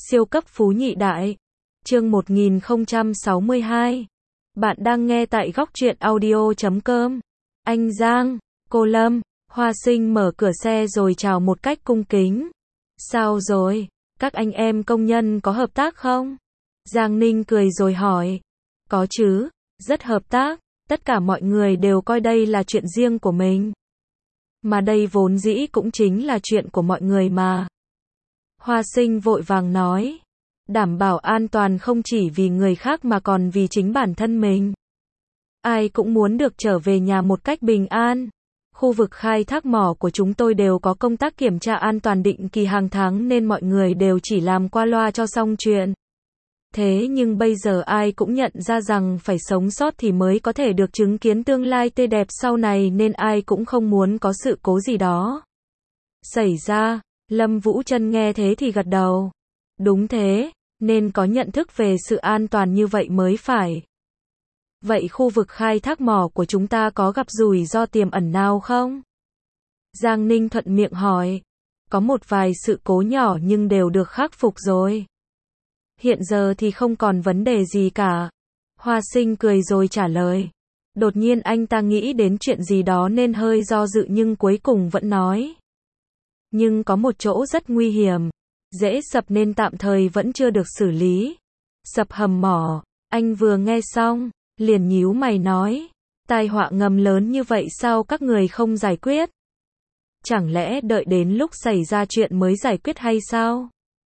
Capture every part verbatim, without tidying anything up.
Siêu cấp phú nhị đại. Chương một nghìn không trăm sáu mươi hai. Bạn đang nghe tại góc truyện audio chấm com. Anh Giang, cô Lâm, Hoa Sinh mở cửa xe rồi chào một cách cung kính. Sao rồi, các anh em công nhân có hợp tác không? Giang Ninh cười rồi hỏi. Có chứ, rất hợp tác, tất cả mọi người đều coi đây là chuyện riêng của mình. Mà đây vốn dĩ cũng chính là chuyện của mọi người mà. Hoa Sinh vội vàng nói. Đảm bảo an toàn không chỉ vì người khác mà còn vì chính bản thân mình. Ai cũng muốn được trở về nhà một cách bình an. Khu vực khai thác mỏ của chúng tôi đều có công tác kiểm tra an toàn định kỳ hàng tháng nên mọi người đều chỉ làm qua loa cho xong chuyện. Thế nhưng bây giờ ai cũng nhận ra rằng phải sống sót thì mới có thể được chứng kiến tương lai tươi đẹp sau này nên ai cũng không muốn có sự cố gì đó xảy ra. Lâm Vũ Trân nghe thế thì gật đầu. Đúng thế, nên có nhận thức về sự an toàn như vậy mới phải. Vậy khu vực khai thác mỏ của chúng ta có gặp rủi ro tiềm ẩn nào không? Giang Ninh thuận miệng hỏi. Có một vài sự cố nhỏ nhưng đều được khắc phục rồi. Hiện giờ thì không còn vấn đề gì cả. Hoa Sinh cười rồi trả lời. Đột nhiên anh ta nghĩ đến chuyện gì đó nên hơi do dự nhưng cuối cùng vẫn nói. Nhưng có một chỗ rất nguy hiểm, dễ sập nên tạm thời vẫn chưa được xử lý. Sập hầm mỏ. Anh vừa nghe xong, liền nhíu mày nói. Tai họa ngầm lớn như vậy sao các người không giải quyết? Chẳng lẽ đợi đến lúc xảy ra chuyện mới giải quyết hay sao?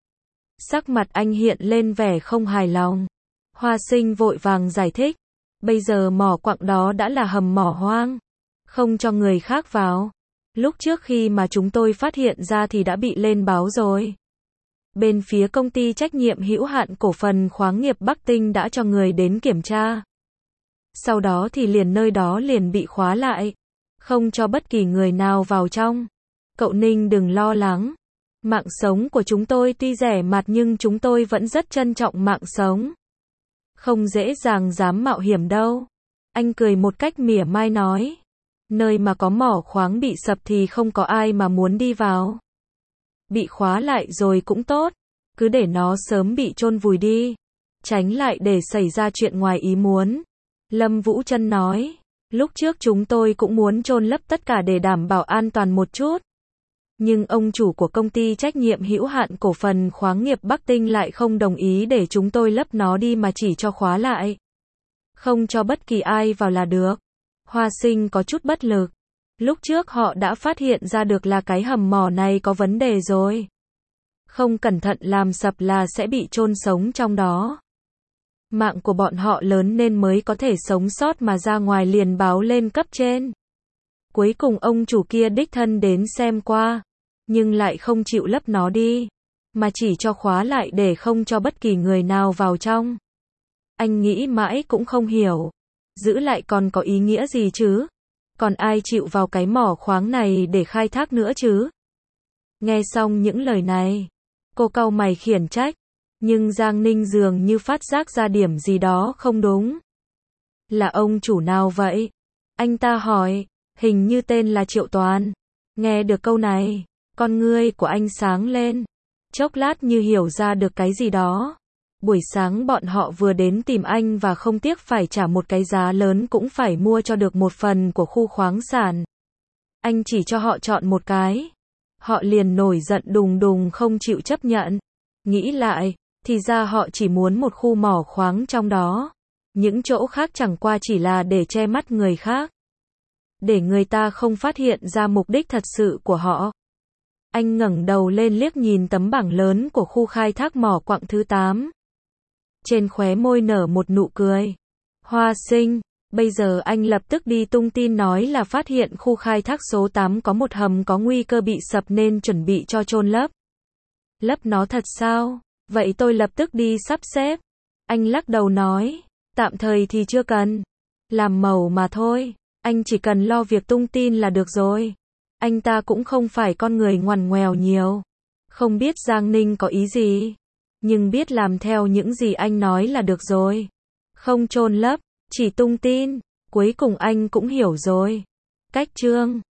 Sắc mặt anh hiện lên vẻ không hài lòng. Hoa Sinh vội vàng giải thích. Bây giờ mỏ quặng đó đã là hầm mỏ hoang, không cho người khác vào. Lúc trước khi mà chúng tôi phát hiện ra thì đã bị lên báo rồi. Bên phía công ty trách nhiệm hữu hạn cổ phần khoáng nghiệp Bắc Tinh đã cho người đến kiểm tra. Sau đó thì liền nơi đó liền bị khóa lại, không cho bất kỳ người nào vào trong. Cậu Ninh đừng lo lắng. Mạng sống của chúng tôi tuy rẻ mạt nhưng chúng tôi vẫn rất trân trọng mạng sống. Không dễ dàng dám mạo hiểm đâu. Anh cười một cách mỉa mai nói. Nơi mà có mỏ khoáng bị sập thì không có ai mà muốn đi vào. Bị khóa lại rồi cũng tốt. Cứ để nó sớm bị chôn vùi đi. Tránh lại để xảy ra chuyện ngoài ý muốn. Lâm Vũ Trân nói. Lúc trước chúng tôi cũng muốn chôn lấp tất cả để đảm bảo an toàn một chút. Nhưng ông chủ của công ty trách nhiệm hữu hạn cổ phần khoáng nghiệp Bắc Tinh lại không đồng ý để chúng tôi lấp nó đi mà chỉ cho khóa lại. Không cho bất kỳ ai vào là được. Hoa Sinh có chút bất lực. Lúc trước họ đã phát hiện ra được là cái hầm mỏ này có vấn đề rồi. Không cẩn thận làm sập là sẽ bị chôn sống trong đó. Mạng của bọn họ lớn nên mới có thể sống sót mà ra ngoài liền báo lên cấp trên. Cuối cùng ông chủ kia đích thân đến xem qua, nhưng lại không chịu lấp nó đi, mà chỉ cho khóa lại để không cho bất kỳ người nào vào trong. Anh nghĩ mãi cũng không hiểu, giữ lại còn có ý nghĩa gì chứ? Còn ai chịu vào cái mỏ khoáng này để khai thác nữa chứ? Nghe xong những lời này, cô cau mày khiển trách, nhưng Giang Ninh dường như phát giác ra điểm gì đó không đúng. Là ông chủ nào vậy? Anh ta hỏi. Hình như tên là Triệu Toàn. Nghe được câu này, con ngươi của anh sáng lên. Chốc lát như hiểu ra được cái gì đó. Buổi sáng bọn họ vừa đến tìm anh và không tiếc phải trả một cái giá lớn cũng phải mua cho được một phần của khu khoáng sản. Anh chỉ cho họ chọn một cái. Họ liền nổi giận đùng đùng không chịu chấp nhận. Nghĩ lại, thì ra họ chỉ muốn một khu mỏ khoáng trong đó. Những chỗ khác chẳng qua chỉ là để che mắt người khác. Để người ta không phát hiện ra mục đích thật sự của họ. Anh ngẩng đầu lên liếc nhìn tấm bảng lớn của khu khai thác mỏ quặng thứ tám. Trên khóe môi nở một nụ cười. Hoa Sinh, bây giờ anh lập tức đi tung tin nói là phát hiện khu khai thác số tám có một hầm có nguy cơ bị sập nên chuẩn bị cho chôn lấp. Lấp nó thật sao? Vậy tôi lập tức đi sắp xếp. Anh lắc đầu nói, tạm thời thì chưa cần. Làm màu mà thôi. Anh chỉ cần lo việc tung tin là được rồi. Anh ta cũng không phải con người ngoằn ngoèo nhiều. Không biết Giang Ninh có ý gì, nhưng biết làm theo những gì anh nói là được rồi. Không chôn lấp, chỉ tung tin. Cuối cùng anh cũng hiểu rồi. Cách chương